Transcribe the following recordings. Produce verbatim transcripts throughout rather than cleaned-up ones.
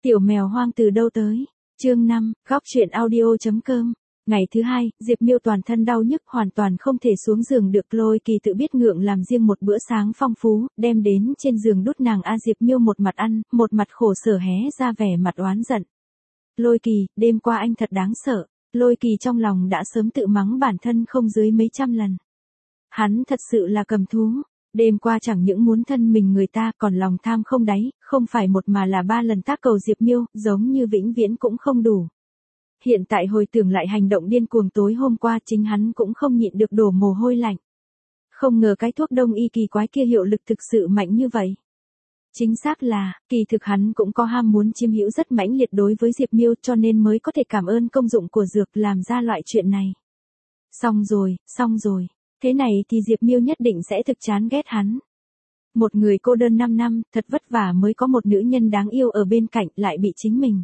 Tiểu mèo hoang từ đâu tới? Chương năm, góc truyện audio.com. Ngày thứ hai, Diệp Miêu toàn thân đau nhức hoàn toàn không thể xuống giường được. Lôi Kỳ tự biết ngượng làm riêng một bữa sáng phong phú, đem đến trên giường đút nàng. A Diệp Miêu một mặt ăn, một mặt khổ sở hé ra vẻ mặt oán giận. Lôi Kỳ, đêm qua anh thật đáng sợ. Lôi Kỳ trong lòng đã sớm tự mắng bản thân không dưới mấy trăm lần. Hắn thật sự là cầm thú. Đêm qua chẳng những muốn thân mình người ta còn lòng tham không đáy, không phải một mà là ba lần tác cầu Diệp Miêu, giống như vĩnh viễn cũng không đủ. Hiện tại hồi tưởng lại hành động điên cuồng tối hôm qua, chính hắn cũng không nhịn được đổ mồ hôi lạnh. Không ngờ cái thuốc đông y kỳ quái kia hiệu lực thực sự mạnh như vậy. Chính xác là, kỳ thực hắn cũng có ham muốn chiếm hữu rất mãnh liệt đối với Diệp Miêu, cho nên mới có thể cảm ơn công dụng của dược làm ra loại chuyện này. Xong rồi, xong rồi. Thế này thì Diệp Miêu nhất định sẽ thực chán ghét hắn. Một người cô đơn năm năm, thật vất vả mới có một nữ nhân đáng yêu ở bên cạnh, lại bị chính mình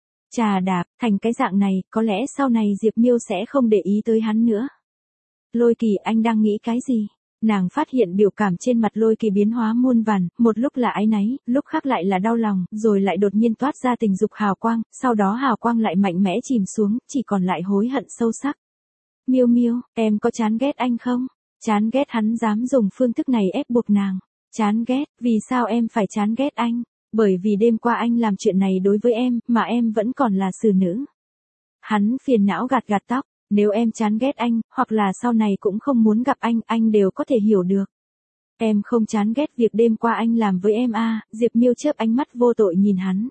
chà đạp thành cái dạng này, có lẽ sau này Diệp Miêu sẽ không để ý tới hắn nữa. Lôi Kỳ, anh đang nghĩ cái gì? Nàng phát hiện biểu cảm trên mặt Lôi Kỳ biến hóa muôn vàn, một lúc là áy náy, lúc khác lại là đau lòng, rồi lại đột nhiên toát ra tình dục hào quang, sau đó hào quang lại mạnh mẽ chìm xuống, chỉ còn lại hối hận sâu sắc. Miêu Miêu, em có chán ghét anh không? Chán ghét hắn dám dùng phương thức này ép buộc nàng. Chán ghét, vì sao em phải chán ghét anh? Bởi vì đêm qua anh làm chuyện này đối với em, mà em vẫn còn là xử nữ. Hắn phiền não gạt gạt tóc, nếu em chán ghét anh, hoặc là sau này cũng không muốn gặp anh, anh đều có thể hiểu được. Em không chán ghét việc đêm qua anh làm với em à? Diệp Miêu chớp ánh mắt vô tội nhìn hắn.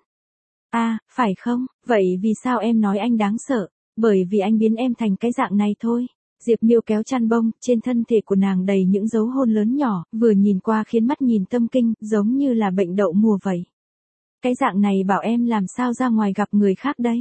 À, phải không? Vậy vì sao em nói anh đáng sợ? Bởi vì anh biến em thành cái dạng này thôi. Diệp Miêu kéo chăn bông, trên thân thể của nàng đầy những dấu hôn lớn nhỏ, vừa nhìn qua khiến mắt nhìn tâm kinh, giống như là bệnh đậu mùa vậy. Cái dạng này bảo em làm sao ra ngoài gặp người khác đây?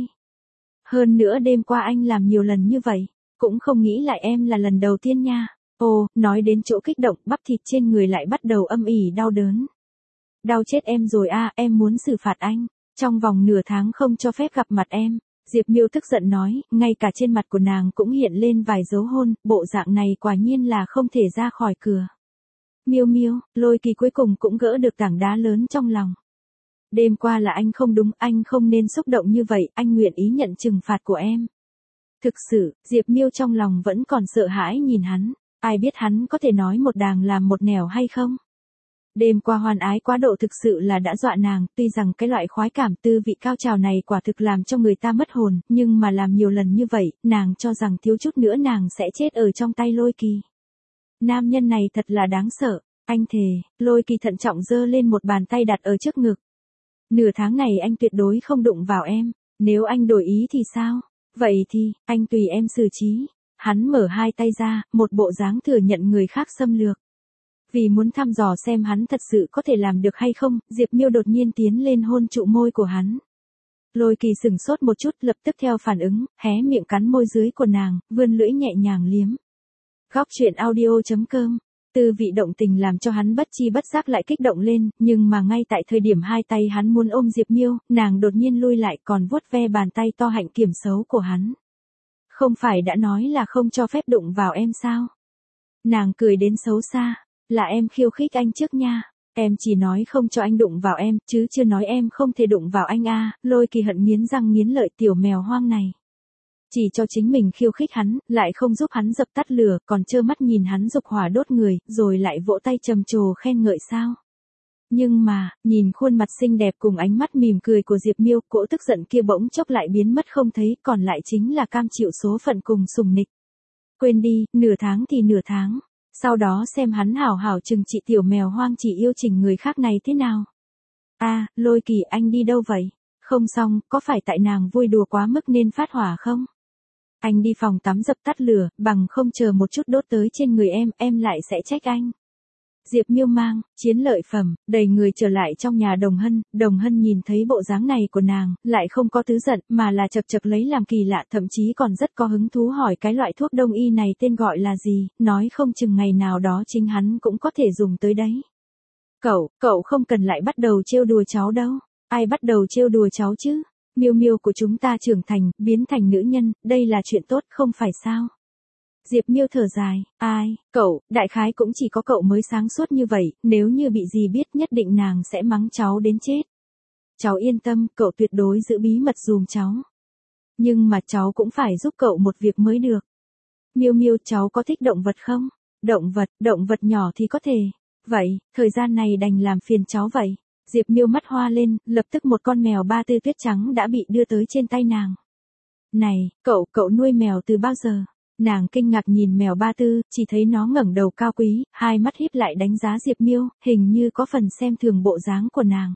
Hơn nữa đêm qua anh làm nhiều lần như vậy, cũng không nghĩ lại em là lần đầu tiên nha. Ồ, nói đến chỗ kích động, bắp thịt trên người lại bắt đầu âm ỉ đau đớn. Đau chết em rồi à, em muốn xử phạt anh. Trong vòng nửa tháng không cho phép gặp mặt em. Diệp Miêu tức giận nói, ngay cả trên mặt của nàng cũng hiện lên vài dấu hôn, bộ dạng này quả nhiên là không thể ra khỏi cửa. Miêu Miêu, Lôi Kỳ cuối cùng cũng gỡ được tảng đá lớn trong lòng. Đêm qua là anh không đúng, anh không nên xúc động như vậy, anh nguyện ý nhận trừng phạt của em. Thực sự, Diệp Miêu trong lòng vẫn còn sợ hãi nhìn hắn, ai biết hắn có thể nói một đàng làm một nẻo hay không? Đêm qua hoan ái quá độ thực sự là đã dọa nàng, tuy rằng cái loại khoái cảm tư vị cao trào này quả thực làm cho người ta mất hồn, nhưng mà làm nhiều lần như vậy, nàng cho rằng thiếu chút nữa nàng sẽ chết ở trong tay Lôi Kỳ. Nam nhân này thật là đáng sợ, anh thề. Lôi Kỳ thận trọng giơ lên một bàn tay đặt ở trước ngực. Nửa tháng này anh tuyệt đối không đụng vào em, nếu anh đổi ý thì sao? Vậy thì, anh tùy em xử trí. Hắn mở hai tay ra, một bộ dáng thừa nhận người khác xâm lược. Vì muốn thăm dò xem hắn thật sự có thể làm được hay không, Diệp Miêu đột nhiên tiến lên hôn trụ môi của hắn. Lôi Kỳ sửng sốt một chút, lập tức theo phản ứng, hé miệng cắn môi dưới của nàng, vươn lưỡi nhẹ nhàng liếm. Góc truyện audio.com. Tư vị động tình làm cho hắn bất chi bất giác lại kích động lên, nhưng mà ngay tại thời điểm hai tay hắn muốn ôm Diệp Miêu, nàng đột nhiên lui lại còn vuốt ve bàn tay to hạnh kiểm xấu của hắn. Không phải đã nói là không cho phép đụng vào em sao? Nàng cười đến xấu xa. Là em khiêu khích anh trước nha. Em chỉ nói không cho anh đụng vào em, chứ chưa nói em không thể đụng vào anh a. Lôi Kỳ hận nghiến răng nghiến lợi tiểu mèo hoang này. Chỉ cho chính mình khiêu khích hắn, lại không giúp hắn dập tắt lửa, còn trơ mắt nhìn hắn dục hỏa đốt người, rồi lại vỗ tay trầm trồ khen ngợi sao. Nhưng mà, nhìn khuôn mặt xinh đẹp cùng ánh mắt mỉm cười của Diệp Miêu, cỗ tức giận kia bỗng chốc lại biến mất không thấy, còn lại chính là cam chịu số phận cùng sùng nịch. Quên đi, nửa tháng thì nửa tháng. Sau đó xem hắn hảo hảo trừng trị tiểu mèo hoang chỉ yêu chỉnh người khác này thế nào. À, Lôi Kỳ, anh đi đâu vậy? Không xong, có phải tại nàng vui đùa quá mức nên phát hỏa không? Anh đi phòng tắm dập tắt lửa, bằng không chờ một chút đốt tới trên người em, em lại sẽ trách anh. Diệp Miêu mang, chiến lợi phẩm, đầy người trở lại trong nhà Đồng Hân, Đồng Hân nhìn thấy bộ dáng này của nàng, lại không có tứ giận, mà là chật chật lấy làm kỳ lạ, thậm chí còn rất có hứng thú hỏi cái loại thuốc đông y này tên gọi là gì, nói không chừng ngày nào đó chính hắn cũng có thể dùng tới đấy. Cậu, cậu không cần lại bắt đầu trêu đùa cháu đâu, ai bắt đầu trêu đùa cháu chứ? Miêu Miêu của chúng ta trưởng thành, biến thành nữ nhân, đây là chuyện tốt không phải sao? Diệp Miêu thở dài, ai, cậu, đại khái cũng chỉ có cậu mới sáng suốt như vậy, nếu như bị gì biết nhất định nàng sẽ mắng cháu đến chết. Cháu yên tâm, cậu tuyệt đối giữ bí mật giùm cháu. Nhưng mà cháu cũng phải giúp cậu một việc mới được. Miêu Miêu, cháu có thích động vật không? Động vật, động vật nhỏ thì có thể. Vậy, thời gian này đành làm phiền cháu vậy. Diệp Miêu mắt hoa lên, lập tức một con mèo ba tư tuyết trắng đã bị đưa tới trên tay nàng. Này, cậu, cậu nuôi mèo từ bao giờ? Nàng kinh ngạc nhìn mèo ba tư, chỉ thấy nó ngẩng đầu cao quý, hai mắt híp lại đánh giá Diệp Miêu, hình như có phần xem thường bộ dáng của nàng.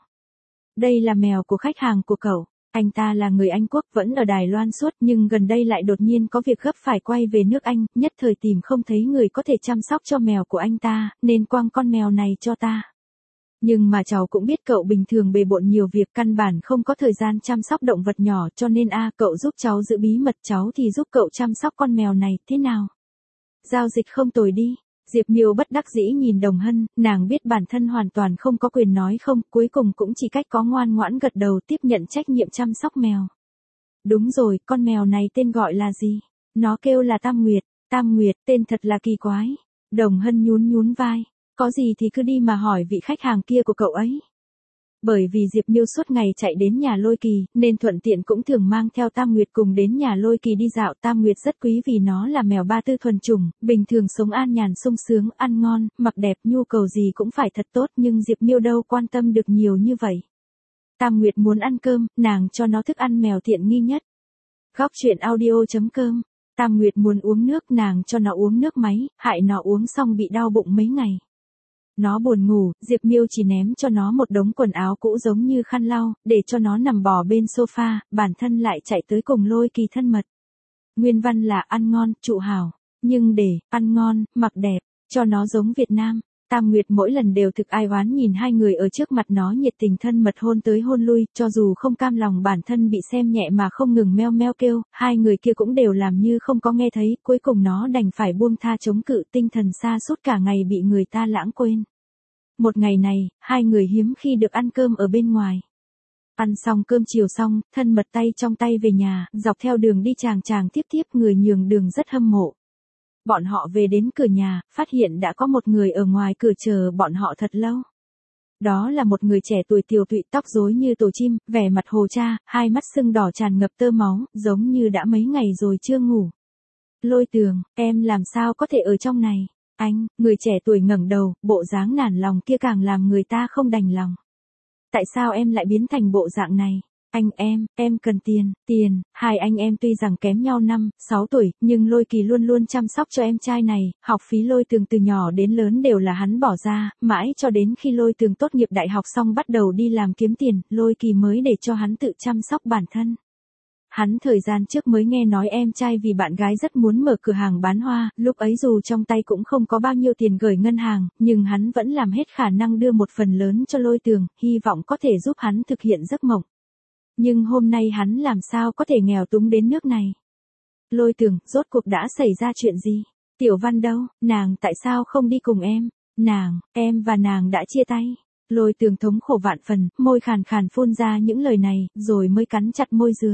Đây là mèo của khách hàng của cậu. Anh ta là người Anh Quốc, vẫn ở Đài Loan suốt, nhưng gần đây lại đột nhiên có việc gấp phải quay về nước Anh, nhất thời tìm không thấy người có thể chăm sóc cho mèo của anh ta, nên quăng con mèo này cho ta. Nhưng mà cháu cũng biết cậu bình thường bề bộn nhiều việc, căn bản không có thời gian chăm sóc động vật nhỏ, cho nên a cậu giúp cháu giữ bí mật, cháu thì giúp cậu chăm sóc con mèo này, thế nào? Giao dịch không tồi đi. Diệp Miêu bất đắc dĩ nhìn Đồng Hân, nàng biết bản thân hoàn toàn không có quyền nói không, cuối cùng cũng chỉ cách có ngoan ngoãn gật đầu tiếp nhận trách nhiệm chăm sóc mèo. Đúng rồi, con mèo này tên gọi là gì? Nó kêu là Tam Nguyệt. Tam Nguyệt, tên thật là kỳ quái. Đồng Hân nhún nhún vai. Có gì thì cứ đi mà hỏi vị khách hàng kia của cậu ấy. Bởi vì Diệp Miêu suốt ngày chạy đến nhà Lôi Kỳ, nên thuận tiện cũng thường mang theo Tam Nguyệt cùng đến nhà Lôi Kỳ đi dạo. Tam Nguyệt rất quý vì nó là mèo ba tư thuần chủng, bình thường sống an nhàn sung sướng, ăn ngon, mặc đẹp, nhu cầu gì cũng phải thật tốt, nhưng Diệp Miêu đâu quan tâm được nhiều như vậy. Tam Nguyệt muốn ăn cơm, nàng cho nó thức ăn mèo tiện nghi nhất. Góc truyện audio chấm com. Tam Nguyệt muốn uống nước, nàng cho nó uống nước máy, hại nó uống xong bị đau bụng mấy ngày. Nó buồn ngủ, Diệp Miêu chỉ ném cho nó một đống quần áo cũ giống như khăn lau, để cho nó nằm bò bên sofa, bản thân lại chạy tới cùng Lôi Kỳ thân mật. Nguyên văn là ăn ngon, trụ hảo, nhưng để, ăn ngon, mặc đẹp, cho nó giống Việt Nam. Tam Nguyệt mỗi lần đều thực ai oán nhìn hai người ở trước mặt nó nhiệt tình thân mật hôn tới hôn lui, cho dù không cam lòng bản thân bị xem nhẹ mà không ngừng meo meo kêu, hai người kia cũng đều làm như không có nghe thấy, cuối cùng nó đành phải buông tha chống cự, tinh thần sa sút cả ngày bị người ta lãng quên. Một ngày này, hai người hiếm khi được ăn cơm ở bên ngoài. Ăn xong cơm chiều xong, thân mật tay trong tay về nhà, dọc theo đường đi chàng chàng tiếp tiếp, người nhường đường rất hâm mộ. Bọn họ về đến cửa nhà, phát hiện đã có một người ở ngoài cửa chờ bọn họ thật lâu. Đó là một người trẻ tuổi tiều tụy, tóc rối như tổ chim, vẻ mặt hồ cha, hai mắt sưng đỏ tràn ngập tơ máu, giống như đã mấy ngày rồi chưa ngủ. Lôi Tường, em làm sao có thể ở trong này? Anh, người trẻ tuổi ngẩng đầu, bộ dáng nản lòng kia càng làm người ta không đành lòng. Tại sao em lại biến thành bộ dạng này? Anh em, em cần tiền, tiền, hai anh em tuy rằng kém nhau năm, sáu tuổi, nhưng Lôi Kỳ luôn luôn chăm sóc cho em trai này, học phí Lôi Tường từ nhỏ đến lớn đều là hắn bỏ ra, mãi cho đến khi Lôi Tường tốt nghiệp đại học xong bắt đầu đi làm kiếm tiền, Lôi Kỳ mới để cho hắn tự chăm sóc bản thân. Hắn thời gian trước mới nghe nói em trai vì bạn gái rất muốn mở cửa hàng bán hoa, lúc ấy dù trong tay cũng không có bao nhiêu tiền gửi ngân hàng, nhưng hắn vẫn làm hết khả năng đưa một phần lớn cho Lôi Tường, hy vọng có thể giúp hắn thực hiện giấc mộng. Nhưng hôm nay hắn làm sao có thể nghèo túng đến nước này? Lôi Tường, rốt cuộc đã xảy ra chuyện gì? Tiểu Văn đâu, nàng tại sao không đi cùng em? Nàng, em và nàng đã chia tay. Lôi Tường thống khổ vạn phần, môi khàn khàn phun ra những lời này, rồi mới cắn chặt môi dưới.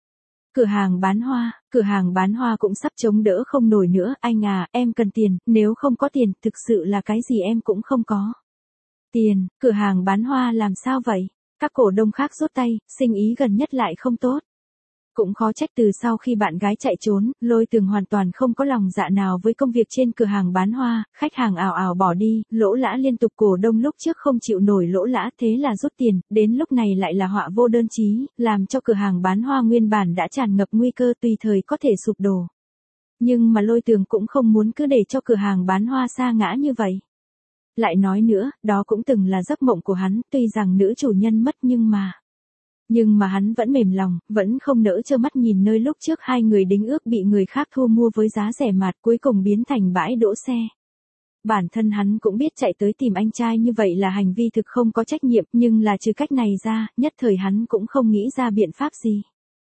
Cửa hàng bán hoa, cửa hàng bán hoa cũng sắp chống đỡ không nổi nữa, anh à, em cần tiền, nếu không có tiền, thực sự là cái gì em cũng không có. Tiền, cửa hàng bán hoa làm sao vậy? Các cổ đông khác rút tay, sinh ý gần nhất lại không tốt. Cũng khó trách từ sau khi bạn gái chạy trốn, Lôi Tường hoàn toàn không có lòng dạ nào với công việc trên cửa hàng bán hoa, khách hàng ào ào bỏ đi, lỗ lã liên tục, cổ đông lúc trước không chịu nổi lỗ lã, thế là rút tiền, đến lúc này lại là họa vô đơn chí, làm cho cửa hàng bán hoa nguyên bản đã tràn ngập nguy cơ tùy thời có thể sụp đổ. Nhưng mà Lôi Tường cũng không muốn cứ để cho cửa hàng bán hoa sa ngã như vậy. Lại nói nữa, đó cũng từng là giấc mộng của hắn, tuy rằng nữ chủ nhân mất nhưng mà... Nhưng mà hắn vẫn mềm lòng, vẫn không nỡ trơ mắt nhìn nơi lúc trước hai người đính ước bị người khác thu mua với giá rẻ mạt cuối cùng biến thành bãi đỗ xe. Bản thân hắn cũng biết chạy tới tìm anh trai như vậy là hành vi thực không có trách nhiệm, nhưng là trừ cách này ra, nhất thời hắn cũng không nghĩ ra biện pháp gì.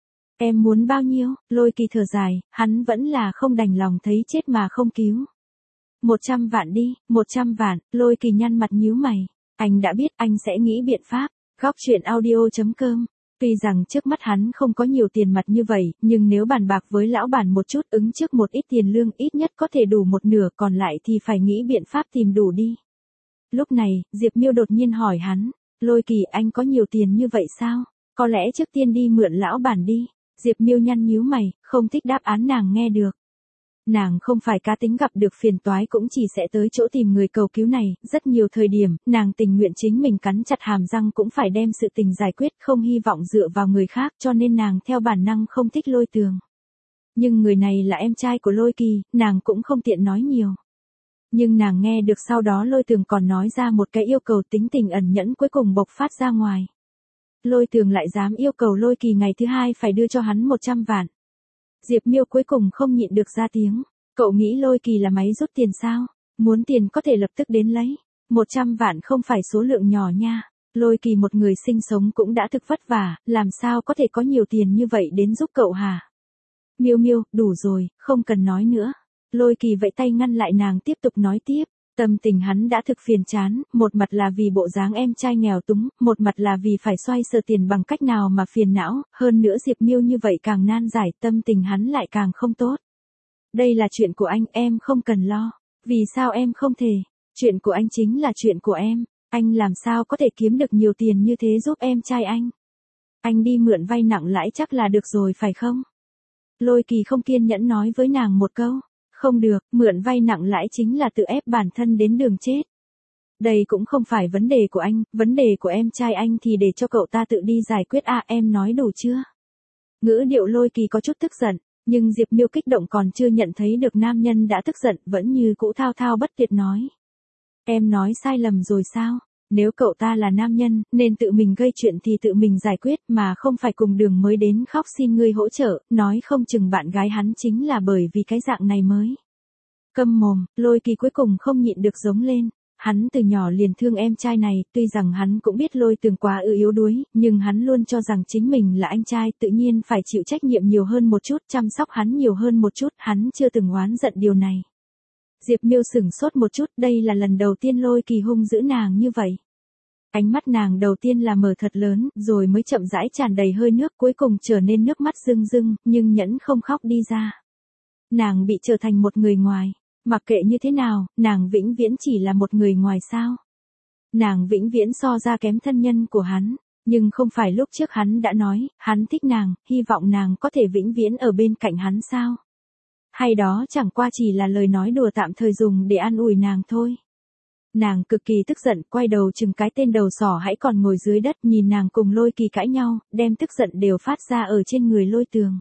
Em muốn bao nhiêu? Lôi Kỳ thở dài, hắn vẫn là không đành lòng thấy chết mà không cứu. Một trăm vạn đi, một trăm vạn, Lôi Kỳ nhăn mặt nhíu mày. Anh đã biết, anh sẽ nghĩ biện pháp. Góc truyện audio chấm com. Tuy rằng trước mắt hắn không có nhiều tiền mặt như vậy, nhưng nếu bàn bạc với lão bản một chút ứng trước một ít tiền lương ít nhất có thể đủ một nửa, còn lại thì phải nghĩ biện pháp tìm đủ đi. Lúc này, Diệp Miêu đột nhiên hỏi hắn, Lôi Kỳ, anh có nhiều tiền như vậy sao? Có lẽ trước tiên đi mượn lão bản đi. Diệp Miêu nhăn nhíu mày, không thích đáp án nàng nghe được. Nàng không phải cá tính gặp được phiền toái cũng chỉ sẽ tới chỗ tìm người cầu cứu này, rất nhiều thời điểm, nàng tình nguyện chính mình cắn chặt hàm răng cũng phải đem sự tình giải quyết, không hy vọng dựa vào người khác, cho nên nàng theo bản năng không thích Lôi Tường. Nhưng người này là em trai của Lôi Kỳ, nàng cũng không tiện nói nhiều. Nhưng nàng nghe được sau đó Lôi Tường còn nói ra một cái yêu cầu tính tình ẩn nhẫn cuối cùng bộc phát ra ngoài. Lôi Tường lại dám yêu cầu Lôi Kỳ ngày thứ hai phải đưa cho hắn một trăm vạn. Diệp Miêu cuối cùng không nhịn được ra tiếng. Cậu nghĩ Lôi Kỳ là máy rút tiền sao? Muốn tiền có thể lập tức đến lấy. một trăm vạn không phải số lượng nhỏ nha. Lôi Kỳ một người sinh sống cũng đã thực vất vả, làm sao có thể có nhiều tiền như vậy đến giúp cậu hả? Miêu Miêu, đủ rồi, không cần nói nữa. Lôi Kỳ vẫy tay ngăn lại nàng tiếp tục nói tiếp. Tâm tình hắn đã thực phiền chán, một mặt là vì bộ dáng em trai nghèo túng, một mặt là vì phải xoay sở tiền bằng cách nào mà phiền não, hơn nữa Diệp Miêu như vậy càng nan giải, tâm tình hắn lại càng không tốt. Đây là chuyện của anh, em không cần lo. Vì sao em không thể? Chuyện của anh chính là chuyện của em, anh làm sao có thể kiếm được nhiều tiền như thế giúp em trai anh? Anh đi mượn vay nặng lãi chắc là được rồi phải không? Lôi Kỳ không kiên nhẫn nói với nàng một câu. Không được, mượn vay nặng lãi chính là tự ép bản thân đến đường chết. Đây cũng không phải vấn đề của anh, vấn đề của em trai anh thì để cho cậu ta tự đi giải quyết à, em nói đủ chưa? Ngữ điệu Lôi Kỳ có chút tức giận, nhưng Diệp Miêu kích động còn chưa nhận thấy được nam nhân đã tức giận, vẫn như cũ thao thao bất tuyệt nói. Em nói sai lầm rồi sao? Nếu cậu ta là nam nhân, nên tự mình gây chuyện thì tự mình giải quyết mà không phải cùng đường mới đến khóc xin ngươi hỗ trợ, nói không chừng bạn gái hắn chính là bởi vì cái dạng này mới. Câm mồm, Lôi Kỳ cuối cùng không nhịn được giống lên. Hắn từ nhỏ liền thương em trai này, tuy rằng hắn cũng biết Lôi Tường quá ư yếu đuối, nhưng hắn luôn cho rằng chính mình là anh trai, tự nhiên phải chịu trách nhiệm nhiều hơn một chút, chăm sóc hắn nhiều hơn một chút, hắn chưa từng oán giận điều này. Diệp Miêu sửng sốt một chút, đây là lần đầu tiên Lôi Kỳ hung dữ nàng như vậy. Ánh mắt nàng đầu tiên là mở thật lớn, rồi mới chậm rãi tràn đầy hơi nước, cuối cùng trở nên nước mắt rưng rưng, nhưng nhẫn không khóc đi ra. Nàng bị trở thành một người ngoài. Mặc kệ như thế nào, nàng vĩnh viễn chỉ là một người ngoài sao. Nàng vĩnh viễn so ra kém thân nhân của hắn, nhưng không phải lúc trước hắn đã nói, hắn thích nàng, hy vọng nàng có thể vĩnh viễn ở bên cạnh hắn sao. Hay đó chẳng qua chỉ là lời nói đùa tạm thời dùng để an ủi nàng thôi. Nàng cực kỳ tức giận, quay đầu chừng cái tên đầu sỏ hãy còn ngồi dưới đất nhìn nàng cùng Lôi Kỳ cãi nhau, đem tức giận đều phát ra ở trên người Lôi Tường.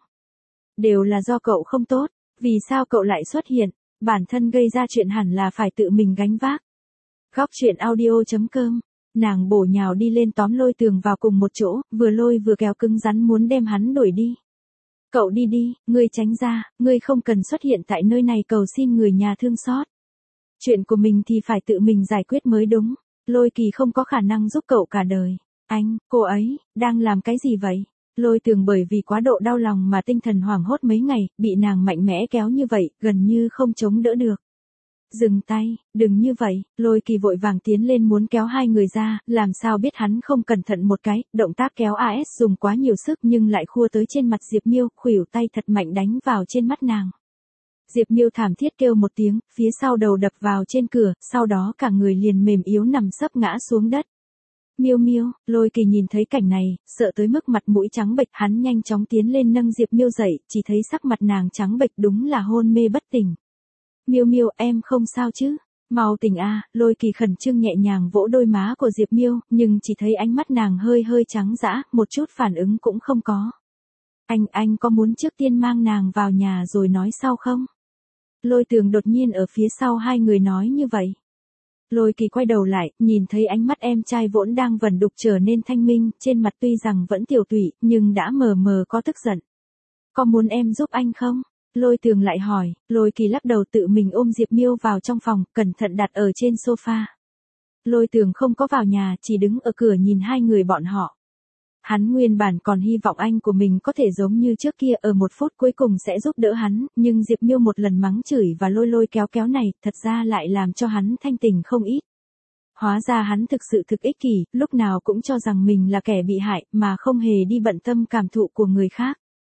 Đều là do cậu không tốt, vì sao cậu lại xuất hiện, bản thân gây ra chuyện hẳn là phải tự mình gánh vác. Góc truyện audio chấm com, nàng bổ nhào đi lên tóm Lôi Tường vào cùng một chỗ, vừa lôi vừa kéo cứng rắn muốn đem hắn đuổi đi. Cậu đi đi, ngươi tránh ra, ngươi không cần xuất hiện tại nơi này cầu xin người nhà thương xót. Chuyện của mình thì phải tự mình giải quyết mới đúng. Lôi Kỳ không có khả năng giúp cậu cả đời. Anh, cô ấy, đang làm cái gì vậy? Lôi Tường bởi vì quá độ đau lòng mà tinh thần hoảng hốt mấy ngày, bị nàng mạnh mẽ kéo như vậy, gần như không chống đỡ được. Dừng tay, đừng như vậy, Lôi Kỳ vội vàng tiến lên muốn kéo hai người ra, làm sao biết hắn không cẩn thận một cái, động tác kéo a ét dùng quá nhiều sức nhưng lại khua tới trên mặt Diệp Miêu, khuỷu tay thật mạnh đánh vào trên mắt nàng. Diệp Miêu thảm thiết kêu một tiếng, phía sau đầu đập vào trên cửa, sau đó cả người liền mềm yếu nằm sấp ngã xuống đất. Miêu Miêu, Lôi Kỳ nhìn thấy cảnh này, sợ tới mức mặt mũi trắng bệch, hắn nhanh chóng tiến lên nâng Diệp Miêu dậy, chỉ thấy sắc mặt nàng trắng bệch đúng là hôn mê bất tỉnh. Miêu Miêu, em không sao chứ? Mau tỉnh a, Lôi Kỳ khẩn trương nhẹ nhàng vỗ đôi má của Diệp Miêu, nhưng chỉ thấy ánh mắt nàng hơi hơi trắng dã, một chút phản ứng cũng không có. Anh, anh có muốn trước tiên mang nàng vào nhà rồi nói sau không? Lôi Tường đột nhiên ở phía sau hai người nói như vậy. Lôi Kỳ quay đầu lại, nhìn thấy ánh mắt em trai vốn đang vẩn đục trở nên thanh minh, trên mặt tuy rằng vẫn tiểu tụy, nhưng đã mờ mờ có tức giận. Có muốn em giúp anh không? Lôi Tường lại hỏi, Lôi Kỳ lắc đầu tự mình ôm Diệp Miêu vào trong phòng, cẩn thận đặt ở trên sofa. Lôi Tường không có vào nhà, chỉ đứng ở cửa nhìn hai người bọn họ. Hắn nguyên bản còn hy vọng anh của mình có thể giống như trước kia ở một phút cuối cùng sẽ giúp đỡ hắn, nhưng Diệp Miêu một lần mắng chửi và lôi lôi kéo kéo này, thật ra lại làm cho hắn thanh tình không ít. Hóa ra hắn thực sự thực ích kỷ, lúc nào cũng cho rằng mình là kẻ bị hại, mà không hề đi bận tâm cảm thụ của người khác.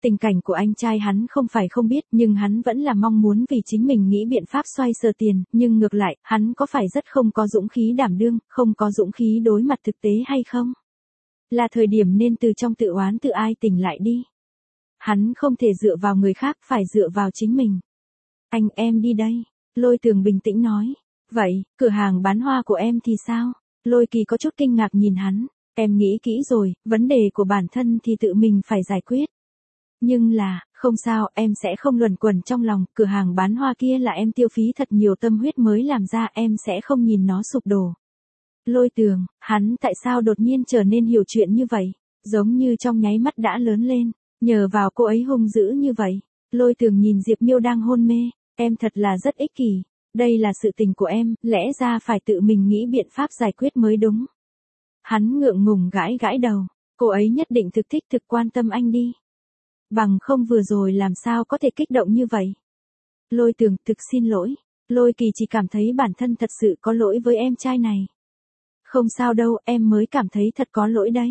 Tình cảnh của anh trai hắn không phải không biết, nhưng hắn vẫn là mong muốn vì chính mình nghĩ biện pháp xoay sở tiền, nhưng ngược lại, hắn có phải rất không có dũng khí đảm đương, không có dũng khí đối mặt thực tế hay không? Là thời điểm nên từ trong tự oán tự ai tỉnh lại đi. Hắn không thể dựa vào người khác, phải dựa vào chính mình. Anh em đi đây. Lôi Tường bình tĩnh nói. Vậy, cửa hàng bán hoa của em thì sao? Lôi Kỳ có chút kinh ngạc nhìn hắn. Em nghĩ kỹ rồi, vấn đề của bản thân thì tự mình phải giải quyết. Nhưng là, không sao, em sẽ không luẩn quẩn trong lòng, cửa hàng bán hoa kia là em tiêu phí thật nhiều tâm huyết mới làm ra, em sẽ không nhìn nó sụp đổ. Lôi Tường, hắn tại sao đột nhiên trở nên hiểu chuyện như vậy, giống như trong nháy mắt đã lớn lên, nhờ vào cô ấy hung dữ như vậy. Lôi Tường nhìn Diệp Miêu đang hôn mê, em thật là rất ích kỷ, đây là sự tình của em, lẽ ra phải tự mình nghĩ biện pháp giải quyết mới đúng. Hắn ngượng ngùng gãi gãi đầu, cô ấy nhất định thực thích thực quan tâm anh đi. Bằng không vừa rồi làm sao có thể kích động như vậy. Lôi Tường, thực xin lỗi. Lôi Kỳ chỉ cảm thấy bản thân thật sự có lỗi với em trai này. Không sao đâu, em mới cảm thấy thật có lỗi đây.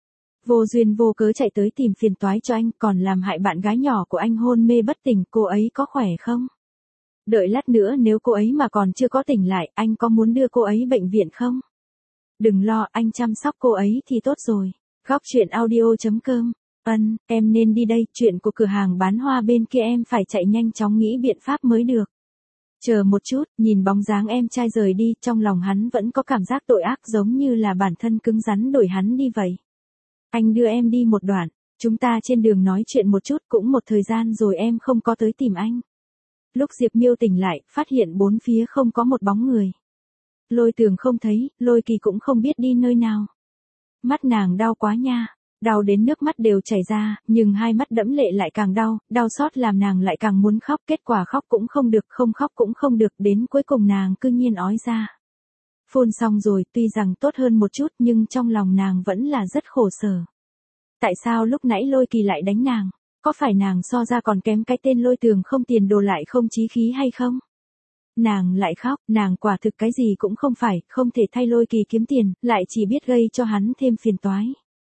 Vô duyên vô cớ chạy tới tìm phiền toái cho anh, còn làm hại bạn gái nhỏ của anh hôn mê bất tỉnh, cô ấy có khỏe không? Đợi lát nữa nếu cô ấy mà còn chưa có tỉnh lại, anh có muốn đưa cô ấy bệnh viện không? Đừng lo, anh chăm sóc cô ấy thì tốt rồi. Góc truyện audio chấm com. Ân, em nên đi đây, chuyện của cửa hàng bán hoa bên kia em phải chạy nhanh chóng nghĩ biện pháp mới được. Chờ một chút, nhìn bóng dáng em trai rời đi, trong lòng hắn vẫn có cảm giác tội ác giống như là bản thân cứng rắn đuổi hắn đi vậy. Anh đưa em đi một đoạn, chúng ta trên đường nói chuyện một chút, cũng một thời gian rồi em không có tới tìm anh. Lúc Diệp Miêu tỉnh lại, phát hiện bốn phía không có một bóng người. Lôi Tường không thấy, Lôi Kỳ cũng không biết đi nơi nào. Mắt nàng đau quá nha. Đau đến nước mắt đều chảy ra, nhưng hai mắt đẫm lệ lại càng đau, đau xót làm nàng lại càng muốn khóc, kết quả khóc cũng không được, không khóc cũng không được, đến cuối cùng nàng cư nhiên ói ra. Phun xong rồi, tuy rằng tốt hơn một chút nhưng trong lòng nàng vẫn là rất khổ sở. Tại sao lúc nãy Lôi Kỳ lại đánh nàng? Có phải nàng so ra còn kém cái tên Lôi Tường không tiền đồ lại không chí khí hay không? Nàng lại khóc, nàng quả thực cái gì cũng không phải, không thể thay Lôi Kỳ kiếm tiền, lại chỉ biết gây cho hắn thêm phiền toái.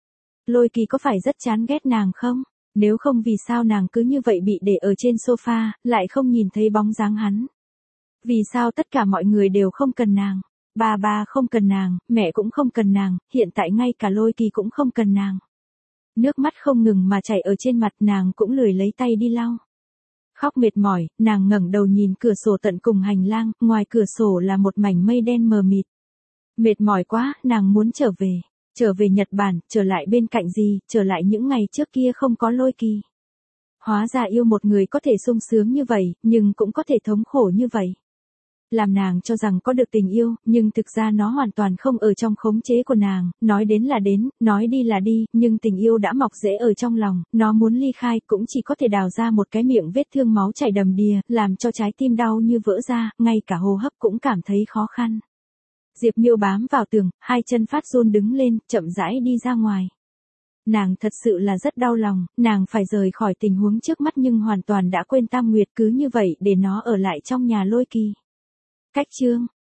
Lôi Kỳ có phải rất chán ghét nàng không? Nếu không vì sao nàng cứ như vậy bị để ở trên sofa, lại không nhìn thấy bóng dáng hắn? Vì sao tất cả mọi người đều không cần nàng? Ba ba không cần nàng, mẹ cũng không cần nàng, hiện tại ngay cả Lôi Kỳ cũng không cần nàng. Nước mắt không ngừng mà chảy ở trên mặt, nàng cũng lười lấy tay đi lau. Khóc mệt mỏi, nàng ngẩng đầu nhìn cửa sổ tận cùng hành lang, ngoài cửa sổ là một mảnh mây đen mờ mịt. Mệt mỏi quá, nàng muốn trở về. Trở về Nhật Bản, trở lại bên cạnh gì, trở lại những ngày trước kia không có Lôi Kỳ. Hóa ra yêu một người có thể sung sướng như vậy, nhưng cũng có thể thống khổ như vậy. Làm nàng cho rằng có được tình yêu, nhưng thực ra nó hoàn toàn không ở trong khống chế của nàng, nói đến là đến, nói đi là đi, nhưng tình yêu đã mọc rễ ở trong lòng, nó muốn ly khai cũng chỉ có thể đào ra một cái miệng vết thương máu chảy đầm đìa, làm cho trái tim đau như vỡ ra, ngay cả hô hấp cũng cảm thấy khó khăn. Diệp Miêu bám vào tường, hai chân phát run đứng lên, chậm rãi đi ra ngoài. Nàng thật sự là rất đau lòng, nàng phải rời khỏi tình huống trước mắt nhưng hoàn toàn đã quên Tam Nguyệt, cứ như vậy để nó ở lại trong nhà Lôi Kỳ. Cách chương